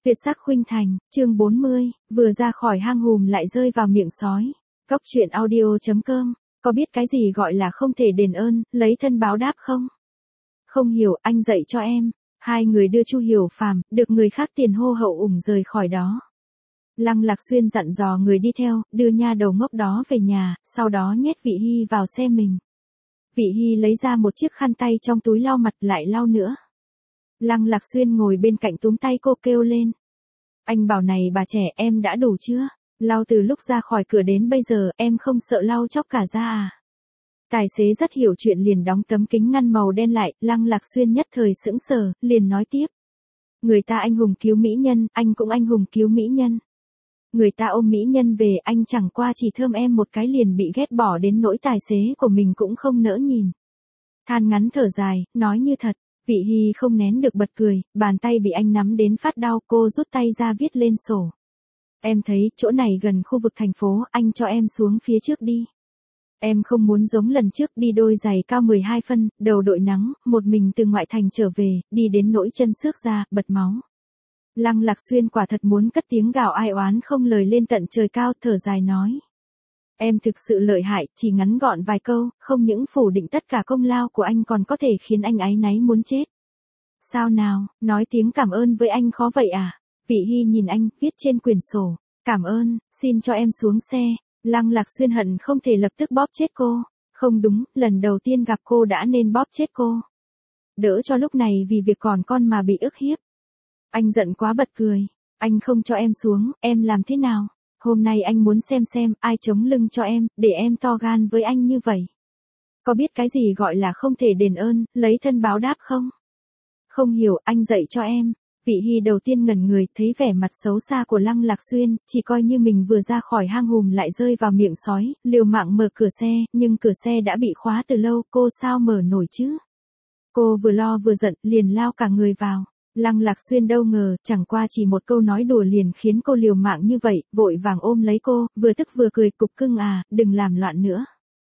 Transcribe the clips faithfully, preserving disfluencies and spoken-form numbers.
Tuyệt sắc khuynh thành, chương bốn mươi, vừa ra khỏi hang hùm lại rơi vào miệng sói. Cốc truyện audio chấm com, có biết cái gì gọi là không thể đền ơn, lấy thân báo đáp không? Không hiểu, anh dạy cho em. Hai người đưa Chu Hiểu Phàm, được người khác tiền hô hậu ủng rời khỏi đó. Lăng Lạc Xuyên dặn dò người đi theo, đưa nha đầu ngốc đó về nhà, sau đó nhét Vị Hy vào xe mình. Vị Hy lấy ra một chiếc khăn tay trong túi lau mặt lại lau nữa. Lăng Lạc Xuyên ngồi bên cạnh túm tay cô kêu lên. Anh bảo này bà trẻ, em đã đủ chưa? Lau từ lúc ra khỏi cửa đến bây giờ em không sợ lau chóc cả da à? Tài xế rất hiểu chuyện liền đóng tấm kính ngăn màu đen lại, Lăng Lạc Xuyên nhất thời sững sờ, liền nói tiếp. Người ta anh hùng cứu mỹ nhân, anh cũng anh hùng cứu mỹ nhân. Người ta ôm mỹ nhân về, anh chẳng qua chỉ thơm em một cái liền bị ghét bỏ đến nỗi tài xế của mình cũng không nỡ nhìn. Than ngắn thở dài, nói như thật. Vị Hy không nén được bật cười, bàn tay bị anh nắm đến phát đau, cô rút tay ra viết lên sổ. Em thấy, chỗ này gần khu vực thành phố, anh cho em xuống phía trước đi. Em không muốn giống lần trước đi đôi giày cao mười hai phân, đầu đội nắng, một mình từ ngoại thành trở về, đi đến nỗi chân xước ra, bật máu. Lăng Lạc Xuyên quả thật muốn cất tiếng gào ai oán không lời lên tận trời cao, thở dài nói. Em thực sự lợi hại, chỉ ngắn gọn vài câu, không những phủ định tất cả công lao của anh còn có thể khiến anh áy náy muốn chết. Sao nào, nói tiếng cảm ơn với anh khó vậy à? Vị Hy nhìn anh, viết trên quyển sổ. Cảm ơn, xin cho em xuống xe. Lăng Lạc Xuyên hận không thể lập tức bóp chết cô. Không đúng, lần đầu tiên gặp cô đã nên bóp chết cô. Đỡ cho lúc này vì việc còn con mà bị ức hiếp. Anh giận quá bật cười. Anh không cho em xuống, em làm thế nào? Hôm nay anh muốn xem xem ai chống lưng cho em, để em to gan với anh như vậy. Có biết cái gì gọi là không thể đền ơn, lấy thân báo đáp không? Không hiểu, anh dạy cho em. Vị Hy đầu tiên ngẩn người, thấy vẻ mặt xấu xa của Lăng Lạc Xuyên, chỉ coi như mình vừa ra khỏi hang hùm lại rơi vào miệng sói, liều mạng mở cửa xe, nhưng cửa xe đã bị khóa từ lâu, cô sao mở nổi chứ? Cô vừa lo vừa giận, liền lao cả người vào. Lăng Lạc Xuyên đâu ngờ, chẳng qua chỉ một câu nói đùa liền khiến cô liều mạng như vậy, vội vàng ôm lấy cô, vừa tức vừa cười, cục cưng à, đừng làm loạn nữa.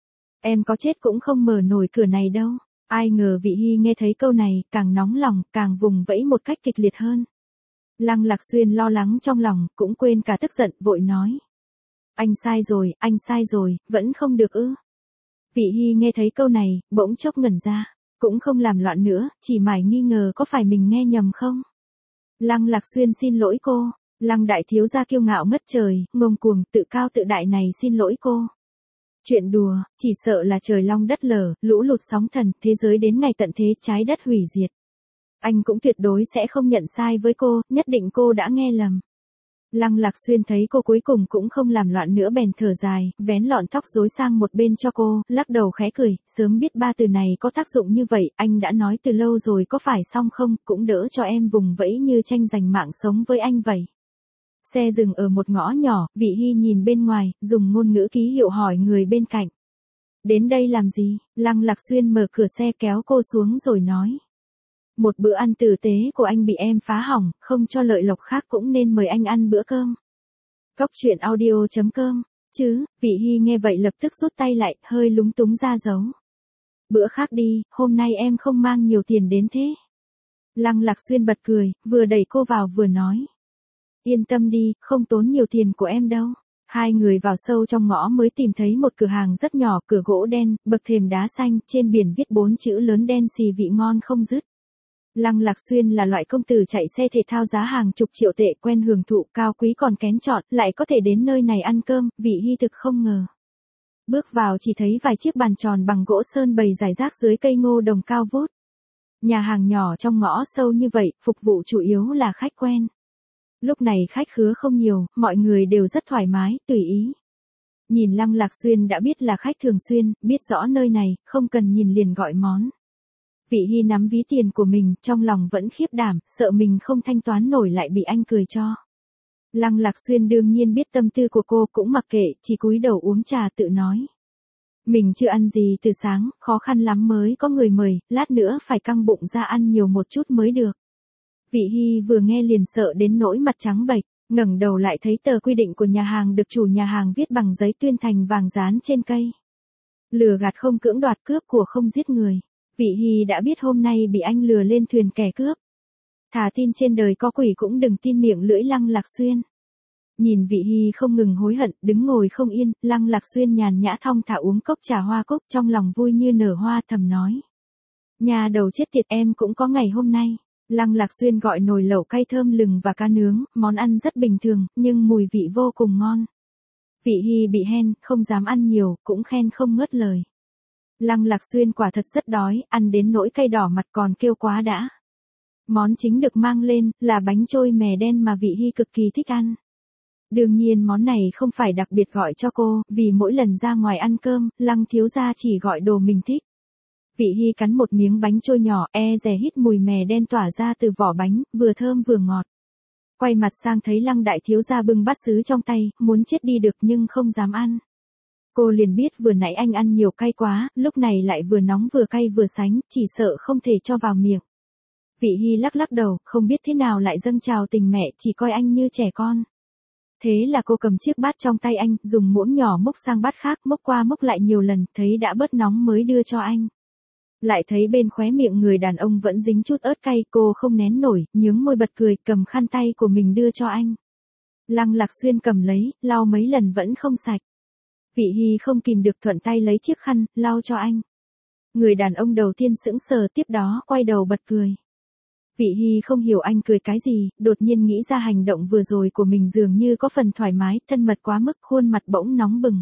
Em có chết cũng không mở nổi cửa này đâu. Ai ngờ Vị Hy nghe thấy câu này, càng nóng lòng, càng vùng vẫy một cách kịch liệt hơn. Lăng Lạc Xuyên lo lắng trong lòng, cũng quên cả tức giận, vội nói. Anh sai rồi, anh sai rồi, vẫn không được ư. Vị Hy nghe thấy câu này, bỗng chốc ngẩn ra. Cũng không làm loạn nữa, chỉ mải nghi ngờ có phải mình nghe nhầm không? Lăng Lạc Xuyên xin lỗi cô. Lăng đại thiếu gia kiêu ngạo ngất trời, ngông cuồng, tự cao tự đại này xin lỗi cô. Chuyện đùa, chỉ sợ là trời long đất lở, lũ lụt sóng thần, thế giới đến ngày tận thế trái đất hủy diệt. Anh cũng tuyệt đối sẽ không nhận sai với cô, nhất định cô đã nghe lầm. Lăng Lạc Xuyên thấy cô cuối cùng cũng không làm loạn nữa bèn thở dài, vén lọn tóc rối sang một bên cho cô, lắc đầu khẽ cười, sớm biết ba từ này có tác dụng như vậy, anh đã nói từ lâu rồi có phải xong không, cũng đỡ cho em vùng vẫy như tranh giành mạng sống với anh vậy. Xe dừng ở một ngõ nhỏ, Vị Hy nhìn bên ngoài, dùng ngôn ngữ ký hiệu hỏi người bên cạnh. Đến đây làm gì? Lăng Lạc Xuyên mở cửa xe kéo cô xuống rồi nói. Một bữa ăn tử tế của anh bị em phá hỏng, không cho lợi lộc khác cũng nên mời anh ăn bữa cơm. Cốc truyện audio chấm com, chứ, Vị Hy nghe vậy lập tức rút tay lại, hơi lúng túng ra dấu. Bữa khác đi, hôm nay em không mang nhiều tiền đến thế. Lăng Lạc Xuyên bật cười, vừa đẩy cô vào vừa nói. Yên tâm đi, không tốn nhiều tiền của em đâu. Hai người vào sâu trong ngõ mới tìm thấy một cửa hàng rất nhỏ, cửa gỗ đen, bậc thềm đá xanh, trên biển viết bốn chữ lớn đen xì vị ngon không dứt. Lăng Lạc Xuyên là loại công tử chạy xe thể thao giá hàng chục triệu tệ, quen hưởng thụ cao quý còn kén chọn, lại có thể đến nơi này ăn cơm, Vị Hy thực không ngờ. Bước vào chỉ thấy vài chiếc bàn tròn bằng gỗ sơn bày rải rác dưới cây ngô đồng cao vút. Nhà hàng nhỏ trong ngõ sâu như vậy, phục vụ chủ yếu là khách quen. Lúc này khách khứa không nhiều, mọi người đều rất thoải mái, tùy ý. Nhìn Lăng Lạc Xuyên đã biết là khách thường xuyên, biết rõ nơi này, không cần nhìn liền gọi món. Vị Hy nắm ví tiền của mình, trong lòng vẫn khiếp đảm, sợ mình không thanh toán nổi lại bị anh cười cho. Lăng Lạc Xuyên đương nhiên biết tâm tư của cô, cũng mặc kệ, chỉ cúi đầu uống trà tự nói. Mình chưa ăn gì từ sáng, khó khăn lắm mới có người mời, lát nữa phải căng bụng ra ăn nhiều một chút mới được. Vị Hy vừa nghe liền sợ đến nỗi mặt trắng bệch, ngẩng đầu lại thấy tờ quy định của nhà hàng được chủ nhà hàng viết bằng giấy tuyên thành vàng dán trên cây. Lừa gạt không cưỡng đoạt, cướp của không giết người. Vị Hy đã biết hôm nay bị anh lừa lên thuyền kẻ cướp. Thà tin trên đời có quỷ cũng đừng tin miệng lưỡi Lăng Lạc Xuyên. Nhìn Vị Hy không ngừng hối hận, đứng ngồi không yên, Lăng Lạc Xuyên nhàn nhã thong thả uống cốc trà hoa cúc, trong lòng vui như nở hoa, thầm nói. Nhà đầu chết tiệt, em cũng có ngày hôm nay. Lăng Lạc Xuyên gọi nồi lẩu cay thơm lừng và cá nướng, món ăn rất bình thường, nhưng mùi vị vô cùng ngon. Vị Hy bị hen, không dám ăn nhiều, cũng khen không ngớt lời. Lăng Lạc Xuyên quả thật rất đói, ăn đến nỗi cay đỏ mặt còn kêu quá đã. Món chính được mang lên, là bánh trôi mè đen mà Vị Hy cực kỳ thích ăn. Đương nhiên món này không phải đặc biệt gọi cho cô, vì mỗi lần ra ngoài ăn cơm, Lăng thiếu gia chỉ gọi đồ mình thích. Vị Hy cắn một miếng bánh trôi nhỏ, e dè hít mùi mè đen tỏa ra từ vỏ bánh, vừa thơm vừa ngọt. Quay mặt sang thấy Lăng đại thiếu gia bưng bát sứ trong tay, muốn chết đi được nhưng không dám ăn. Cô liền biết vừa nãy anh ăn nhiều cay quá, lúc này lại vừa nóng vừa cay vừa sánh, chỉ sợ không thể cho vào miệng. Vị Hy lắc lắc đầu, không biết thế nào lại dâng trào tình mẹ, chỉ coi anh như trẻ con. Thế là cô cầm chiếc bát trong tay anh, dùng muỗng nhỏ múc sang bát khác, múc qua múc lại nhiều lần, thấy đã bớt nóng mới đưa cho anh. Lại thấy bên khóe miệng người đàn ông vẫn dính chút ớt cay, cô không nén nổi, nhướng môi bật cười, cầm khăn tay của mình đưa cho anh. Lăng Lạc Xuyên cầm lấy, lau mấy lần vẫn không sạch. Vị Hy không kìm được thuận tay lấy chiếc khăn, lau cho anh. Người đàn ông đầu tiên sững sờ, tiếp đó quay đầu bật cười. Vị Hy không hiểu anh cười cái gì, đột nhiên nghĩ ra hành động vừa rồi của mình dường như có phần thoải mái, thân mật quá mức, khuôn mặt bỗng nóng bừng.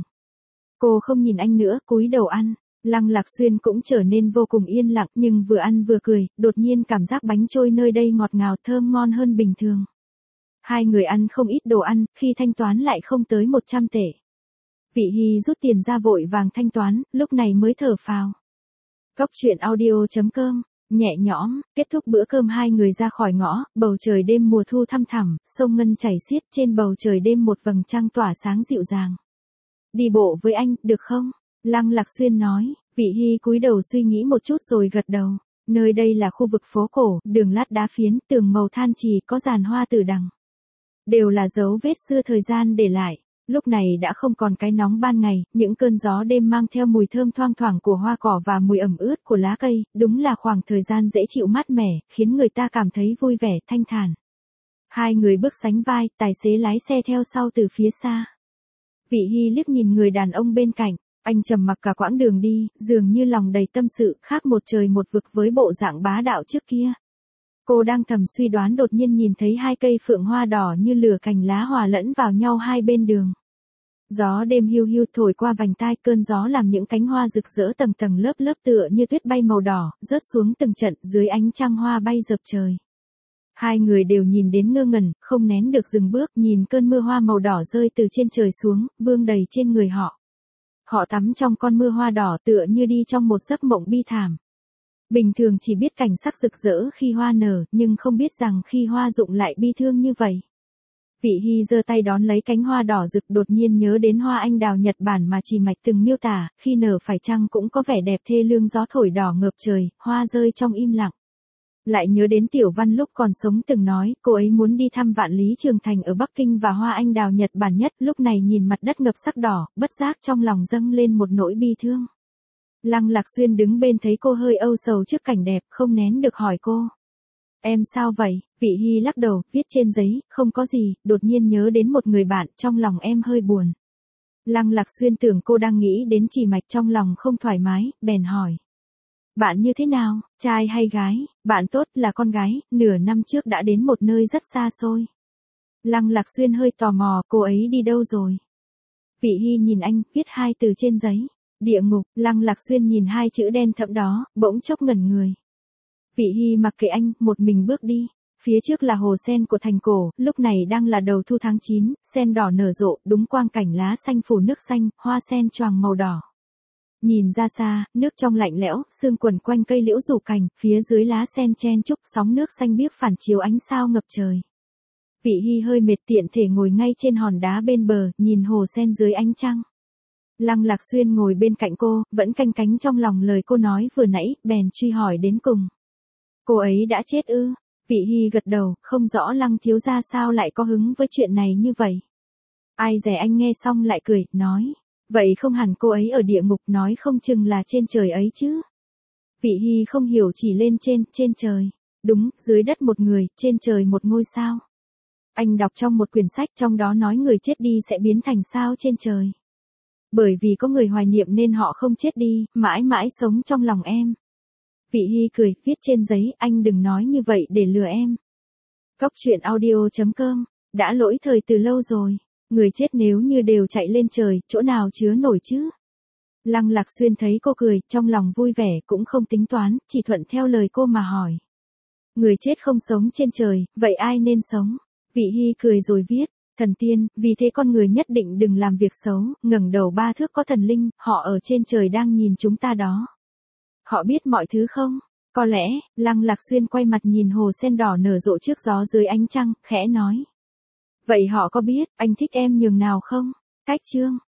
Cô không nhìn anh nữa, cúi đầu ăn. Lăng Lạc Xuyên cũng trở nên vô cùng yên lặng, nhưng vừa ăn vừa cười, đột nhiên cảm giác bánh trôi nơi đây ngọt ngào thơm ngon hơn bình thường. Hai người ăn không ít đồ ăn, khi thanh toán lại không tới một trăm tệ. Vị Hy rút tiền ra vội vàng thanh toán, lúc này mới thở phào. Cóc truyện audio chấm com, nhẹ nhõm, kết thúc bữa cơm hai người ra khỏi ngõ, bầu trời đêm mùa thu thăm thẳm, sông ngân chảy xiết, trên bầu trời đêm một vầng trăng tỏa sáng dịu dàng. Đi bộ với anh, được không? Lăng Lạc Xuyên nói. Vị Hy cúi đầu suy nghĩ một chút rồi gật đầu. Nơi đây là khu vực phố cổ, đường lát đá phiến, tường màu than chì, có giàn hoa tử đằng. Đều là dấu vết xưa thời gian để lại. Lúc này đã không còn cái nóng ban ngày, những cơn gió đêm mang theo mùi thơm thoang thoảng của hoa cỏ và mùi ẩm ướt của lá cây, đúng là khoảng thời gian dễ chịu mát mẻ, khiến người ta cảm thấy vui vẻ, thanh thản. Hai người bước sánh vai, tài xế lái xe theo sau từ phía xa. Vị Hy liếc nhìn người đàn ông bên cạnh. Anh trầm mặc cả quãng đường đi, dường như lòng đầy tâm sự, khác một trời một vực với bộ dạng bá đạo trước kia. Cô đang thầm suy đoán, đột nhiên nhìn thấy hai cây phượng hoa đỏ như lửa cành lá hòa lẫn vào nhau hai bên đường. Gió đêm hiu hiu thổi qua vành tai, cơn gió làm những cánh hoa rực rỡ tầng tầng lớp lớp tựa như tuyết bay màu đỏ, rớt xuống từng trận dưới ánh trăng hoa bay dập trời. Hai người đều nhìn đến ngơ ngẩn, không nén được dừng bước, nhìn cơn mưa hoa màu đỏ rơi từ trên trời xuống, vương đầy trên người họ. Họ tắm trong con mưa hoa đỏ tựa như đi trong một giấc mộng bi thảm. Bình thường chỉ biết cảnh sắc rực rỡ khi hoa nở, nhưng không biết rằng khi hoa rụng lại bi thương như vậy. Vị Hy giơ tay đón lấy cánh hoa đỏ rực, đột nhiên nhớ đến hoa anh đào Nhật Bản mà Trì Mạch từng miêu tả, khi nở phải chăng cũng có vẻ đẹp thê lương, gió thổi đỏ ngợp trời, hoa rơi trong im lặng. Lại nhớ đến Tiểu Văn lúc còn sống từng nói, cô ấy muốn đi thăm Vạn Lý Trường Thành ở Bắc Kinh và hoa anh đào Nhật Bản nhất, lúc này nhìn mặt đất ngập sắc đỏ, bất giác trong lòng dâng lên một nỗi bi thương. Lăng Lạc Xuyên đứng bên thấy cô hơi âu sầu trước cảnh đẹp, không nén được hỏi cô. Em sao vậy? Vị Hy lắc đầu, viết trên giấy, không có gì, đột nhiên nhớ đến một người bạn, trong lòng em hơi buồn. Lăng Lạc Xuyên tưởng cô đang nghĩ đến Trì Mạch, trong lòng không thoải mái, bèn hỏi. Bạn như thế nào, trai hay gái? Bạn tốt, là con gái, nửa năm trước đã đến một nơi rất xa xôi. Lăng Lạc Xuyên hơi tò mò, cô ấy đi đâu rồi? Vị Hy nhìn anh, viết hai từ trên giấy. Địa ngục. Lăng Lạc Xuyên nhìn hai chữ đen thẫm đó, bỗng chốc ngẩn người. Vị Hy mặc kệ anh, một mình bước đi. Phía trước là hồ sen của thành cổ, lúc này đang là đầu thu tháng chín, sen đỏ nở rộ, đúng quang cảnh lá xanh phủ nước xanh, hoa sen choàng màu đỏ. Nhìn ra xa, nước trong lạnh lẽo, sương quần quanh cây liễu rủ cành, phía dưới lá sen chen chúc, sóng nước xanh biếc phản chiếu ánh sao ngập trời. Vị Hy hơi mệt, tiện thể ngồi ngay trên hòn đá bên bờ, nhìn hồ sen dưới ánh trăng. Lăng Lạc Xuyên ngồi bên cạnh cô, vẫn canh cánh trong lòng lời cô nói vừa nãy, bèn truy hỏi đến cùng. Cô ấy đã chết ư? Vị Hy gật đầu, không rõ Lăng thiếu gia sao lại có hứng với chuyện này như vậy. Ai dè anh nghe xong lại cười, nói. Vậy không hẳn cô ấy ở địa ngục, nói không chừng là trên trời ấy chứ. Vị Hy không hiểu, chỉ lên trên, trên trời. Đúng, dưới đất một người, trên trời một ngôi sao. Anh đọc trong một quyển sách trong đó nói người chết đi sẽ biến thành sao trên trời. Bởi vì có người hoài niệm nên họ không chết đi, mãi mãi sống trong lòng em. Vị Hy cười, viết trên giấy, anh đừng nói như vậy để lừa em. Cóc truyện audio chấm com, đã lỗi thời từ lâu rồi. Người chết nếu như đều chạy lên trời, chỗ nào chứa nổi chứ? Lăng Lạc Xuyên thấy cô cười, trong lòng vui vẻ, cũng không tính toán, chỉ thuận theo lời cô mà hỏi. Người chết không sống trên trời, vậy ai nên sống? Vị Hy cười rồi viết, thần tiên, vì thế con người nhất định đừng làm việc xấu, ngẩng đầu ba thước có thần linh, họ ở trên trời đang nhìn chúng ta đó. Họ biết mọi thứ không? Có lẽ, Lăng Lạc Xuyên quay mặt nhìn hồ sen đỏ nở rộ trước gió dưới ánh trăng, khẽ nói. Vậy họ có biết, anh thích em nhường nào không? Cách chương